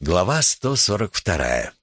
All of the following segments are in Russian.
Глава 142.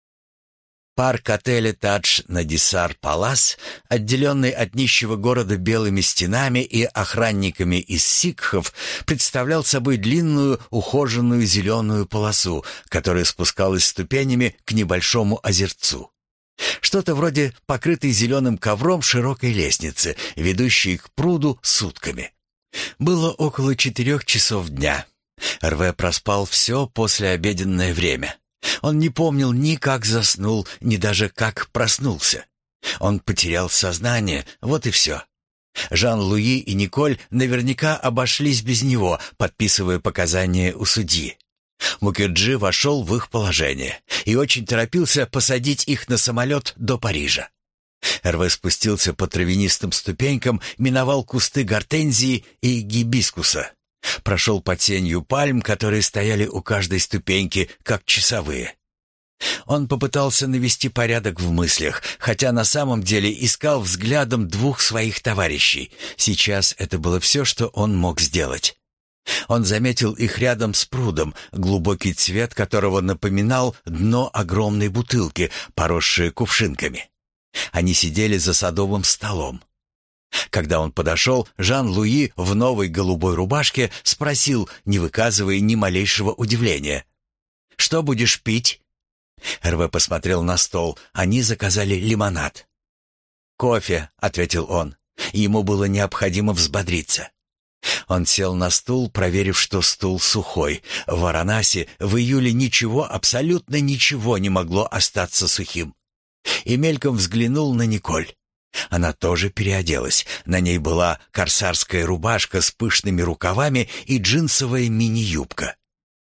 Парк отеля Тадж-Надисар-Палас, отделенный от нищего города белыми стенами и охранниками из сикхов, представлял собой длинную, ухоженную зеленую полосу, которая спускалась ступенями к небольшому озерцу. Что-то вроде покрытой зеленым ковром широкой лестницы, ведущей к пруду с утками. Было около 4 часов дня. РВ проспал все послеобеденное время. Он не помнил ни как заснул, ни даже как проснулся. Он потерял сознание, вот и все. Жан-Луи и Николь наверняка обошлись без него, подписывая показания у судьи. Мукерджи вошел в их положение и очень торопился посадить их на самолет до Парижа. РВ спустился по травянистым ступенькам, миновал кусты гортензии и гибискуса. Прошел под сенью пальм, которые стояли у каждой ступеньки, как часовые. Он попытался навести порядок в мыслях, хотя на самом деле искал взглядом 2 своих товарищей. Сейчас это было все, что он мог сделать. Он заметил их рядом с прудом, глубокий цвет которого напоминал дно огромной бутылки, поросшее кувшинками. Они сидели за садовым столом. Когда он подошел, Жан-Луи в новой голубой рубашке спросил, не выказывая ни малейшего удивления: «Что будешь пить?» РВ посмотрел на стол. Они заказали лимонад. «Кофе», — ответил он. Ему было необходимо взбодриться. Он сел на стул, проверив, что стул сухой. В Варанаси в июле ничего, абсолютно ничего не могло остаться сухим. И мельком взглянул на Николь. Она тоже переоделась. На ней была корсарская рубашка с пышными рукавами и джинсовая мини-юбка.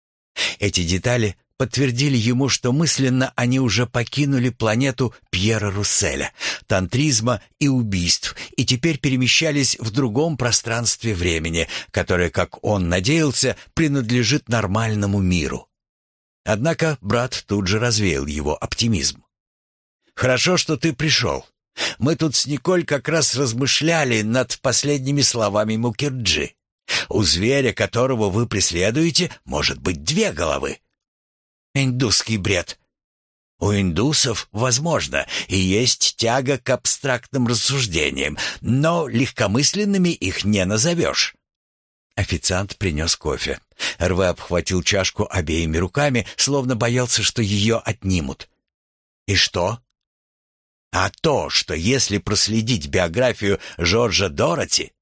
Эти детали подтвердили ему, что мысленно они уже покинули планету Пьера Русселя, тантризма и убийств, и теперь перемещались в другом пространстве времени, которое, как он надеялся, принадлежит нормальному миру. Однако брат тут же развеял его оптимизм. «Хорошо, что ты пришел. Мы тут с Николь как раз размышляли над последними словами Мукерджи. У зверя, которого вы преследуете, может быть 2 головы. Индусский бред. У индусов, возможно, и есть тяга к абстрактным рассуждениям, но легкомысленными их не назовешь». Официант принес кофе. РВ обхватил чашку обеими руками, словно боялся, что ее отнимут. «И что?» «А то, что если проследить биографию Жоржа Дороти...»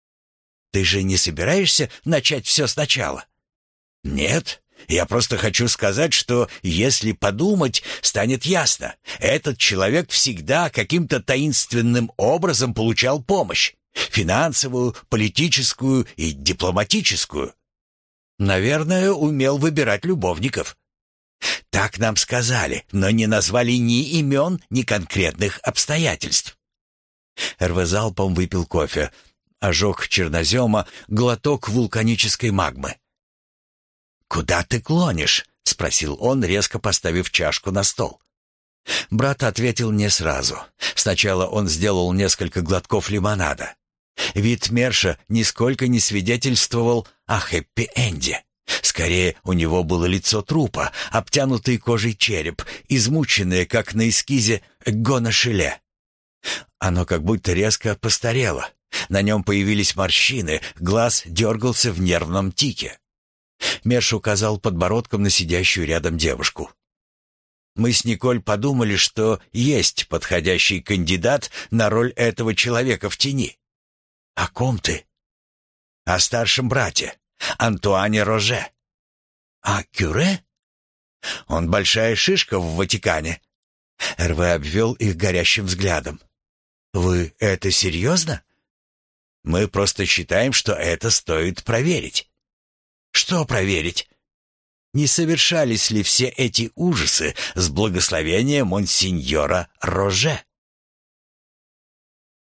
«Ты же не собираешься начать все сначала?» «Нет, я просто хочу сказать, что, если подумать, станет ясно. Этот человек всегда каким-то таинственным образом получал помощь. Финансовую, политическую и дипломатическую. Наверное, умел выбирать любовников». «Так нам сказали, но не назвали ни имен, ни конкретных обстоятельств». РВ залпом выпил кофе. Ожог чернозема, глоток вулканической магмы. «Куда ты клонишь?» — спросил он, резко поставив чашку на стол. Брат ответил не сразу. Сначала он сделал несколько глотков лимонада. Вид Мерша нисколько не свидетельствовал о хэппи-энде. Скорее, у него было лицо трупа, обтянутый кожей череп, измученное, как на эскизе Гона-Шиле. Оно как будто резко постарело. На нем появились морщины, глаз дергался в нервном тике. Мерш указал подбородком на сидящую рядом девушку. «Мы с Николь подумали, что есть подходящий кандидат на роль этого человека в тени». «О ком ты?» «О старшем брате. Антуане Роже». «А Кюре?» «Он большая шишка в Ватикане». РВ обвел их горящим взглядом. «Вы это серьезно?» «Мы просто считаем, что это стоит проверить». «Что проверить?» «Не совершались ли все эти ужасы с благословения монсеньора Роже?»